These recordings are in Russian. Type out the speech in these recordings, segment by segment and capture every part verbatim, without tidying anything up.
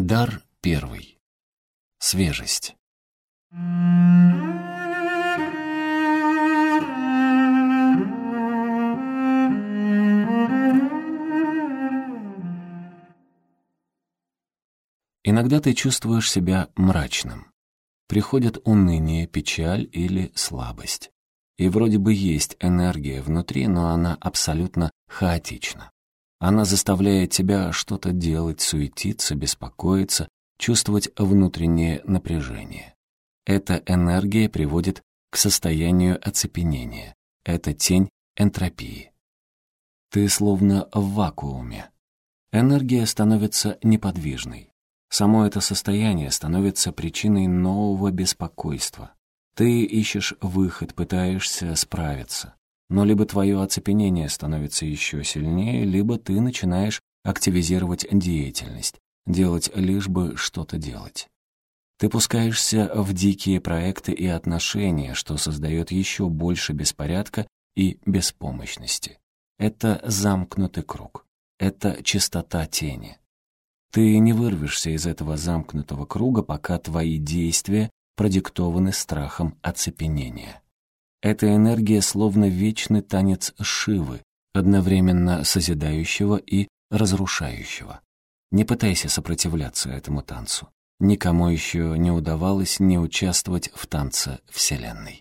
Дар первый. Свежесть. Иногда ты чувствуешь себя мрачным. Приходит уныние, печаль или слабость. И вроде бы есть энергия внутри, но она абсолютно хаотична. Она заставляет тебя что-то делать, суетиться, беспокоиться, чувствовать внутреннее напряжение. Эта энергия приводит к состоянию оцепенения. Это тень энтропии. Ты словно в вакууме. Энергия становится неподвижной. Само это состояние становится причиной нового беспокойства. Ты ищешь выход, пытаешься справиться. Но либо твое оцепенение становится еще сильнее, либо ты начинаешь активизировать деятельность, делать лишь бы что-то делать. Ты пускаешься в дикие проекты и отношения, что создает еще больше беспорядка и беспомощности. Это замкнутый круг. Это чистота тени. Ты не вырвешься из этого замкнутого круга, пока твои действия продиктованы страхом оцепенения. Эта энергия словно вечный танец Шивы, одновременно созидающего и разрушающего. Не пытайся сопротивляться этому танцу. Никому еще не удавалось не участвовать в танце Вселенной.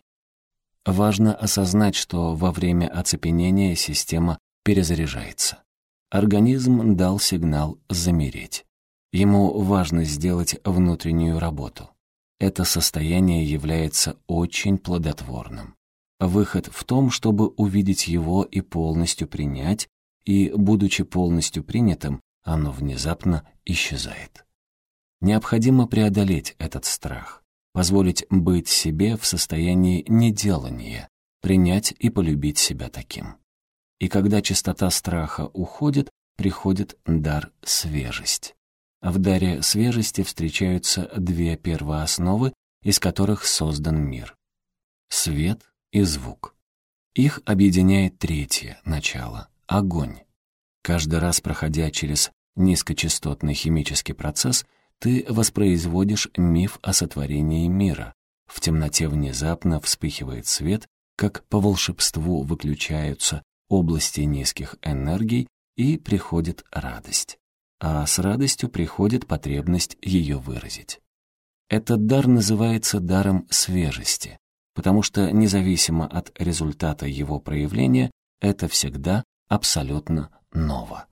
Важно осознать, что во время оцепенения система перезаряжается. Организм дал сигнал замереть. Ему важно сделать внутреннюю работу. Это состояние является очень плодотворным. Выход в том, чтобы увидеть его и полностью принять, и, будучи полностью принятым, оно внезапно исчезает. Необходимо преодолеть этот страх, позволить быть себе в состоянии неделания, принять и полюбить себя таким. И когда чистота страха уходит, приходит дар свежесть. В даре свежести встречаются две первоосновы, из которых создан мир — свет и звук. Их объединяет третье начало — огонь. Каждый раз, проходя через низкочастотный химический процесс, ты воспроизводишь миф о сотворении мира. В темноте внезапно вспыхивает свет, как по волшебству выключаются области низких энергий, и приходит радость. А с радостью приходит потребность ее выразить. Этот дар называется даром свежести, потому что независимо от результата его проявления, это всегда абсолютно ново.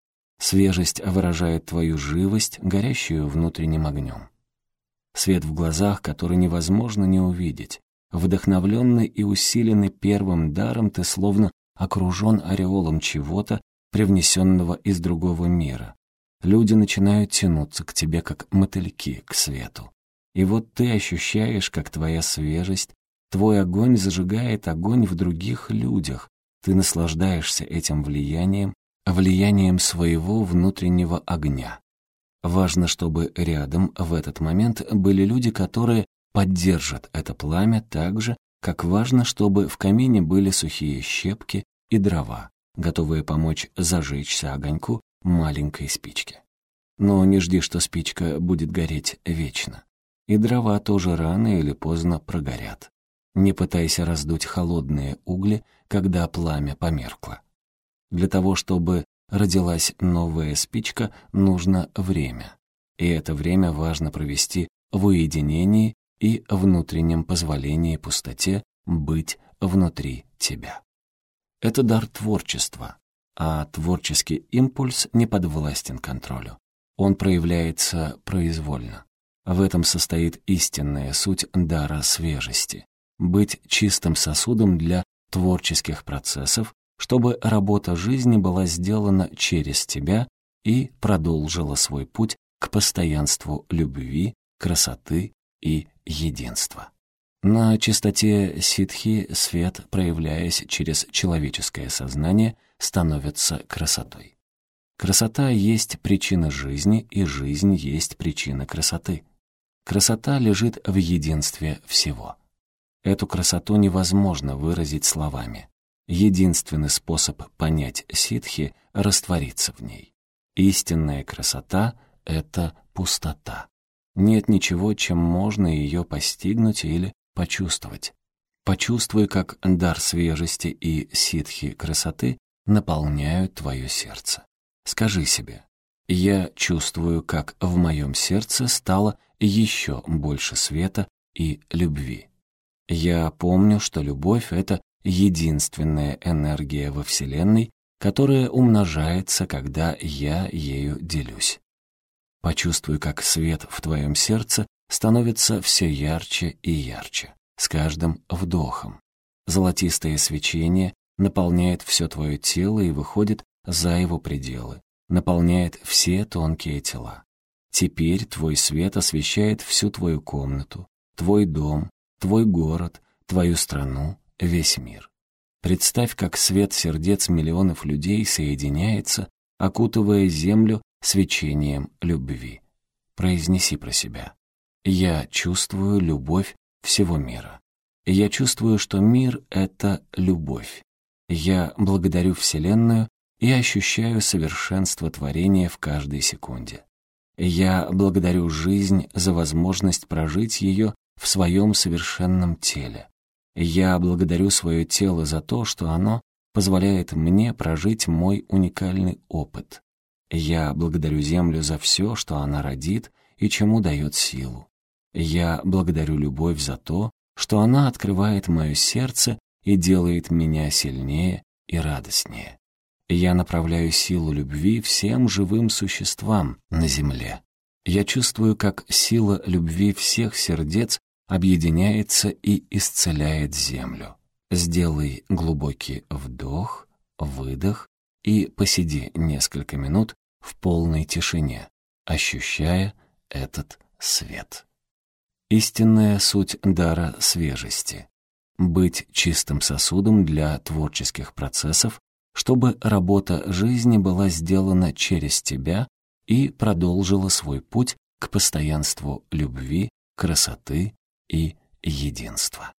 Свежесть выражает твою живость, горящую внутренним огнем. Свет в глазах, который невозможно не увидеть. Вдохновленный и усиленный первым даром, ты словно окружен ореолом чего-то, привнесенного из другого мира. Люди начинают тянуться к тебе, как мотыльки к свету. И вот ты ощущаешь, как твоя свежесть, твой огонь зажигает огонь в других людях. Ты наслаждаешься этим влиянием, влиянием своего внутреннего огня. Важно, чтобы рядом в этот момент были люди, которые поддержат это пламя так же, как важно, чтобы в камине были сухие щепки и дрова, готовые помочь зажечься огоньку маленькой спички. Но не жди, что спичка будет гореть вечно. И дрова тоже рано или поздно прогорят. Не пытайся раздуть холодные угли, когда пламя померкло. Для того, чтобы родилась новая спичка, нужно время. И это время важно провести в уединении и внутреннем позволении пустоте быть внутри тебя. Это дар творчества, а творческий импульс не подвластен контролю. Он проявляется произвольно. В этом состоит истинная суть дара свежести. Быть чистым сосудом для творческих процессов, чтобы работа жизни была сделана через тебя и продолжила свой путь к постоянству любви, красоты и единства. На чистоте ситхи свет, проявляясь через человеческое сознание, становится красотой. Красота есть причина жизни, и жизнь есть причина красоты. Красота лежит в единстве всего. Эту красоту невозможно выразить словами. Единственный способ понять ситхи — раствориться в ней. Истинная красота — это пустота. Нет ничего, чем можно ее постигнуть или почувствовать. Почувствуй, как дар свежести и ситхи красоты наполняют твое сердце. Скажи себе: «Я чувствую, как в моем сердце стало еще больше света и любви». Я помню, что любовь — это единственная энергия во Вселенной, которая умножается, когда я ею делюсь. Почувствуй, как свет в твоем сердце становится все ярче и ярче, с каждым вдохом. Золотистое свечение наполняет все твое тело и выходит за его пределы, наполняет все тонкие тела. Теперь твой свет освещает всю твою комнату, твой дом, твой город, твою страну, весь мир. Представь, как свет сердец миллионов людей соединяется, окутывая землю свечением любви. Произнеси про себя: «Я чувствую любовь всего мира. Я чувствую, что мир — это любовь. Я благодарю Вселенную и ощущаю совершенство творения в каждой секунде. Я благодарю жизнь за возможность прожить ее в своем совершенном теле. Я благодарю свое тело за то, что оно позволяет мне прожить мой уникальный опыт. Я благодарю Землю за все, что она родит и чему дает силу. Я благодарю любовь за то, что она открывает мое сердце и делает меня сильнее и радостнее. Я направляю силу любви всем живым существам на Земле. Я чувствую, как сила любви всех сердец объединяется и исцеляет Землю. Сделай глубокий вдох, выдох и посиди несколько минут в полной тишине, ощущая этот свет. Истинная суть дара свежести — быть чистым сосудом для творческих процессов, чтобы работа жизни была сделана через тебя и продолжила свой путь к постоянству любви, красоты и единства.